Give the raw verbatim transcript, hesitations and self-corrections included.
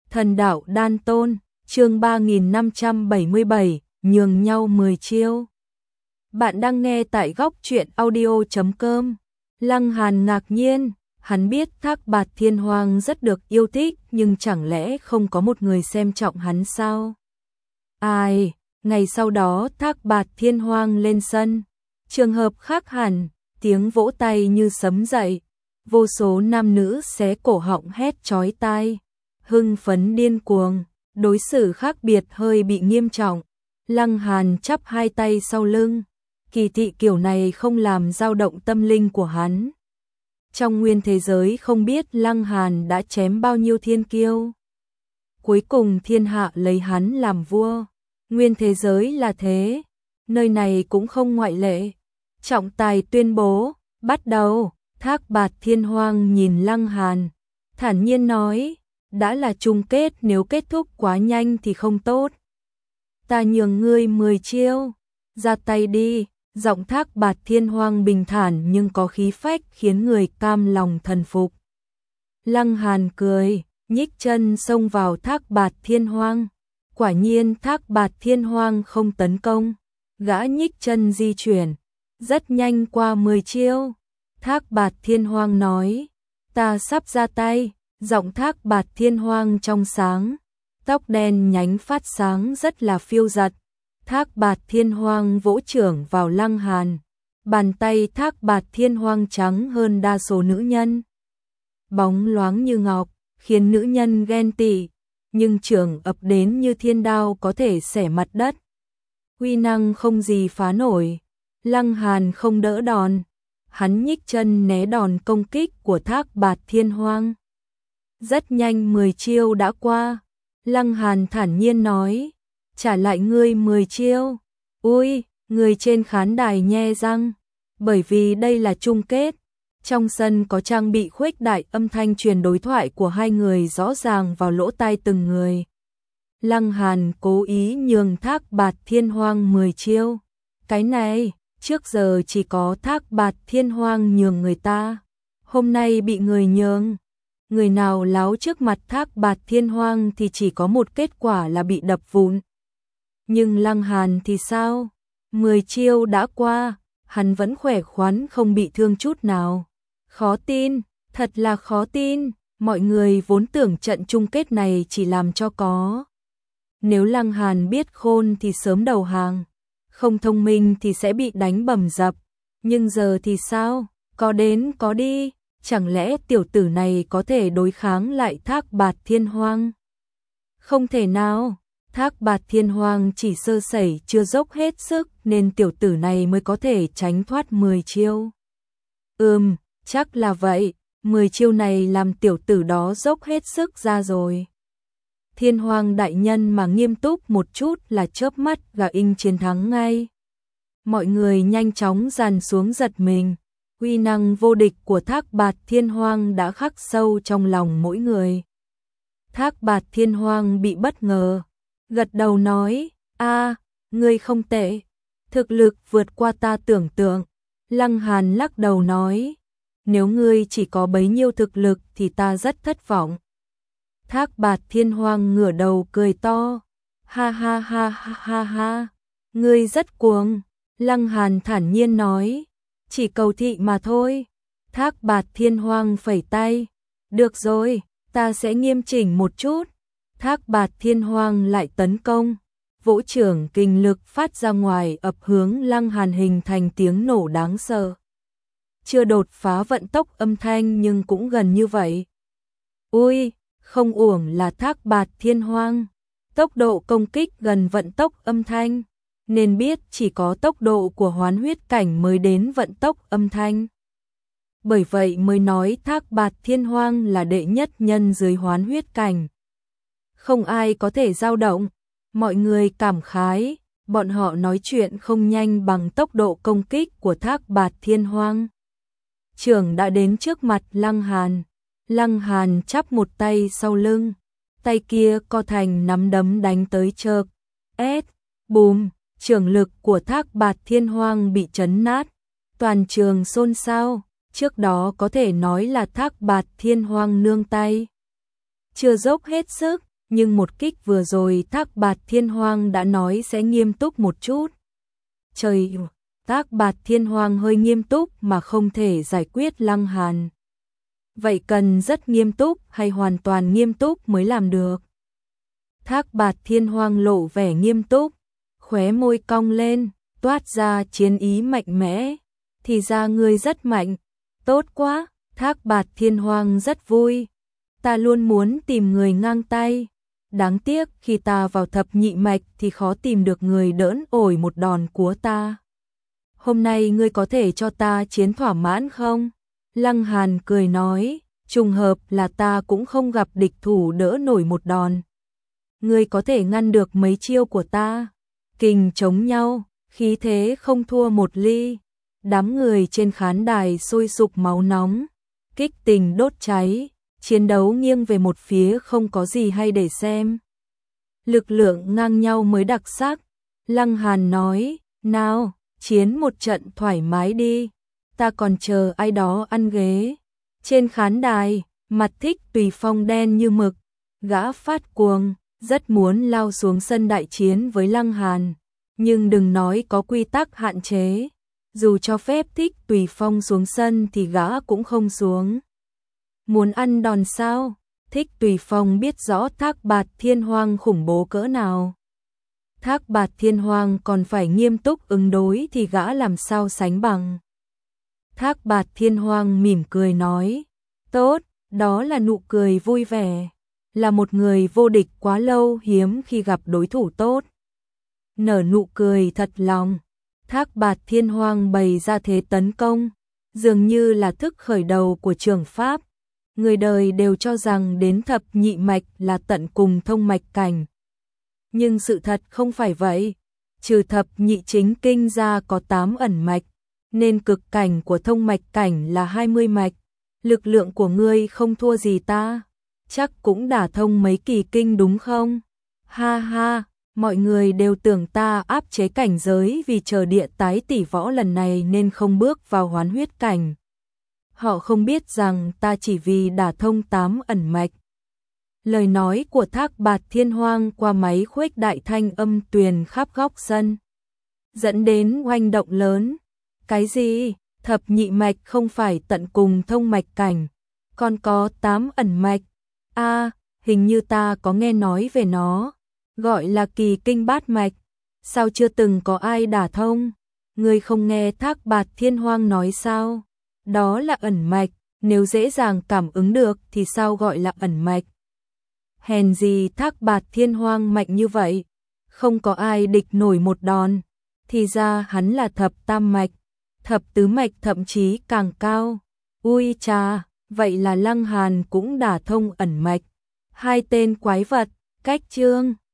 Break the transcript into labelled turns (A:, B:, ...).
A: Thần đạo đan tôn, chương ba nghìn năm trăm bảy mươi bảy, nhường nhau mười chiêu. Bạn đang nghe tại góc truyện audio chấm com. Lăng Hàn ngạc nhiên, hắn biết Thác Bạt Thiên Hoang rất được yêu thích, nhưng chẳng lẽ không có một người xem trọng hắn sao? Ai, ngày sau đó Thác Bạt Thiên Hoang lên sân, trường hợp khác hẳn, tiếng vỗ tay như sấm dậy, vô số nam nữ xé cổ họng hét chói tai, hưng phấn điên cuồng, đối xử khác biệt hơi bị nghiêm trọng. Lăng Hàn chắp hai tay sau lưng, kỳ thị kiểu này không làm dao động tâm linh của hắn. Trong nguyên thế giới không biết Lăng Hàn đã chém bao nhiêu thiên kiêu. Cuối cùng thiên hạ lấy hắn làm vua, nguyên thế giới là thế, nơi này cũng không ngoại lệ. Trọng tài tuyên bố, bắt đầu. Thác Bạt Thiên Hoang nhìn Lăng Hàn, thản nhiên nói, đã là chung kết, nếu kết thúc quá nhanh thì không tốt. Ta nhường ngươi mười chiêu, ra tay đi. Giọng Thác Bạt Thiên Hoang bình thản nhưng có khí phách khiến người cam lòng thần phục. Lăng Hàn cười, nhích chân xông vào Thác Bạt Thiên Hoang. Quả nhiên Thác Bạt Thiên Hoang không tấn công, gã nhích chân di chuyển, rất nhanh qua mười chiêu. Thác Bạt Thiên Hoang nói, ta sắp ra tay. Giọng Thác Bạt Thiên Hoang trong sáng, tóc đen nhánh phát sáng rất là phiêu giật. Thác Bạt Thiên Hoang vỗ chưởng vào Lăng Hàn, bàn tay Thác Bạt Thiên Hoang trắng hơn đa số nữ nhân, bóng loáng như ngọc, khiến nữ nhân ghen tị, nhưng chưởng ập đến như thiên đao có thể xẻ mặt đất. Uy năng không gì phá nổi. Lăng Hàn không đỡ đòn, hắn nhích chân né đòn công kích của Thác Bạt Thiên Hoang. Rất nhanh mười chiêu đã qua. Lăng Hàn thản nhiên nói, trả lại ngươi mười chiêu. Ui, người trên khán đài nhe răng, bởi vì đây là chung kết. Trong sân có trang bị khuếch đại, âm thanh truyền đối thoại của hai người rõ ràng vào lỗ tai từng người. Lăng Hàn cố ý nhường Thác Bạt Thiên Hoang mười chiêu. Cái này, trước giờ chỉ có Thác Bạt Thiên Hoang nhường người ta, hôm nay bị người nhường. Người nào láo trước mặt Thác Bạt Thiên Hoang thì chỉ có một kết quả là bị đập vụn. Nhưng Lăng Hàn thì sao? Mười chiêu đã qua, hắn vẫn khỏe khoắn không bị thương chút nào. Khó tin, thật là khó tin, mọi người vốn tưởng trận chung kết này chỉ làm cho có. Nếu Lăng Hàn biết khôn thì sớm đầu hàng, không thông minh thì sẽ bị đánh bầm dập. Nhưng giờ thì sao? Có đến có đi. Chẳng lẽ tiểu tử này có thể đối kháng lại Thác Bạt Thiên Hoang? Không thể nào, Thác Bạt Thiên Hoang chỉ sơ sẩy chưa dốc hết sức nên tiểu tử này mới có thể tránh thoát mười chiêu. Ừm, chắc là vậy, mười chiêu này làm tiểu tử đó dốc hết sức ra rồi. Thiên Hoang đại nhân mà nghiêm túc một chút là chớp mắt gà inh chiến thắng ngay. Mọi người nhanh chóng dàn xuống giật mình. Uy năng vô địch của Thác Bạt Thiên Hoang đã khắc sâu trong lòng mỗi người. Thác Bạt Thiên Hoang bị bất ngờ, gật đầu nói, a, ngươi không tệ, thực lực vượt qua ta tưởng tượng. Lăng Hàn lắc đầu nói, nếu ngươi chỉ có bấy nhiêu thực lực thì ta rất thất vọng. Thác Bạt Thiên Hoang ngửa đầu cười to, ha ha ha ha ha ha, ngươi rất cuồng. Lăng Hàn thản nhiên nói, chỉ cầu thị mà thôi. Thác Bạt Thiên Hoang phẩy tay, được rồi, ta sẽ nghiêm chỉnh một chút. Thác Bạt Thiên Hoang lại tấn công, vỗ chưởng kinh lực phát ra ngoài ập hướng Lăng Hàn hình thành tiếng nổ đáng sợ. Chưa đột phá vận tốc âm thanh nhưng cũng gần như vậy. Ui, không uổng là Thác Bạt Thiên Hoang, tốc độ công kích gần vận tốc âm thanh. Nên biết chỉ có tốc độ của hoán huyết cảnh mới đến vận tốc âm thanh. Bởi vậy mới nói Thác Bạt Thiên Hoang là đệ nhất nhân dưới hoán huyết cảnh. Không ai có thể dao động. Mọi người cảm khái, bọn họ nói chuyện không nhanh bằng tốc độ công kích của Thác Bạt Thiên Hoang. Chưởng đã đến trước mặt Lăng Hàn. Lăng Hàn chắp một tay sau lưng, tay kia co thành nắm đấm đánh tới chợp. Ét, bùm. Chưởng lực của Thác Bạt Thiên Hoang bị chấn nát, toàn trường xôn xao, trước đó có thể nói là Thác Bạt Thiên Hoang nương tay. Chưa dốc hết sức, nhưng một kích vừa rồi Thác Bạt Thiên Hoang đã nói sẽ nghiêm túc một chút. Trời, Thác Bạt Thiên Hoang hơi nghiêm túc mà không thể giải quyết Lăng Hàn. Vậy cần rất nghiêm túc hay hoàn toàn nghiêm túc mới làm được? Thác Bạt Thiên Hoang lộ vẻ nghiêm túc, khóe môi cong lên, toát ra chiến ý mạnh mẽ. Thì ra ngươi rất mạnh, tốt quá, Thác Bạt Thiên Hoang rất vui. Ta luôn muốn tìm người ngang tay. Đáng tiếc khi ta vào thập nhị mạch thì khó tìm được người đỡn ổi một đòn của ta. Hôm nay ngươi có thể cho ta chiến thỏa mãn không? Lăng Hàn cười nói, trùng hợp là ta cũng không gặp địch thủ đỡ nổi một đòn. Ngươi có thể ngăn được mấy chiêu của ta. Kình chống nhau, khí thế không thua một ly. Đám người trên khán đài sôi sục máu nóng, kích tình đốt cháy, chiến đấu nghiêng về một phía không có gì hay để xem. Lực lượng ngang nhau mới đặc sắc. Lăng Hàn nói, nào, chiến một trận thoải mái đi, ta còn chờ ai đó ăn ghế. Trên khán đài, mặt Thích Tùy Phong đen như mực, gã phát cuồng, rất muốn lao xuống sân đại chiến với Lăng Hàn, nhưng đừng nói có quy tắc hạn chế, dù cho phép Thích Tùy Phong xuống sân thì gã cũng không xuống. Muốn ăn đòn sao? Thích Tùy Phong biết rõ Thác Bạt Thiên Hoang khủng bố cỡ nào. Thác Bạt Thiên Hoang còn phải nghiêm túc ứng đối thì gã làm sao sánh bằng. Thác Bạt Thiên Hoang mỉm cười nói, tốt, đó là nụ cười vui vẻ. Là một người vô địch quá lâu hiếm khi gặp đối thủ tốt. Nở nụ cười thật lòng, Thác Bạt Thiên Hoang bày ra thế tấn công, dường như là thức khởi đầu của trường pháp. Người đời đều cho rằng đến thập nhị mạch là tận cùng thông mạch cảnh. Nhưng sự thật không phải vậy, trừ thập nhị chính kinh ra có tám ẩn mạch, nên cực cảnh của thông mạch cảnh là hai mươi mạch. Lực lượng của ngươi không thua gì ta, chắc cũng đả thông mấy kỳ kinh đúng không? Ha ha, mọi người đều tưởng ta áp chế cảnh giới vì chờ địa tái tỷ võ lần này nên không bước vào hoán huyết cảnh. Họ không biết rằng ta chỉ vì đả thông tám ẩn mạch. Lời nói của Thác Bạt Thiên Hoang qua máy khuếch đại thanh âm tuyền khắp góc sân, dẫn đến oanh động lớn. Cái gì? Thập nhị mạch không phải tận cùng thông mạch cảnh, còn có tám ẩn mạch. A, à, hình như ta có nghe nói về nó, gọi là kỳ kinh bát mạch. Sao chưa từng có ai đả thông? Ngươi không nghe Thác Bạt Thiên Hoang nói sao? Đó là ẩn mạch, nếu dễ dàng cảm ứng được thì sao gọi là ẩn mạch? Hèn gì Thác Bạt Thiên Hoang mạnh như vậy, không có ai địch nổi một đòn. Thì ra hắn là thập tam mạch, thập tứ mạch thậm chí càng cao. Ui cha, vậy là Lăng Hàn cũng đả thông ẩn mạch. Hai tên quái vật, cách chương.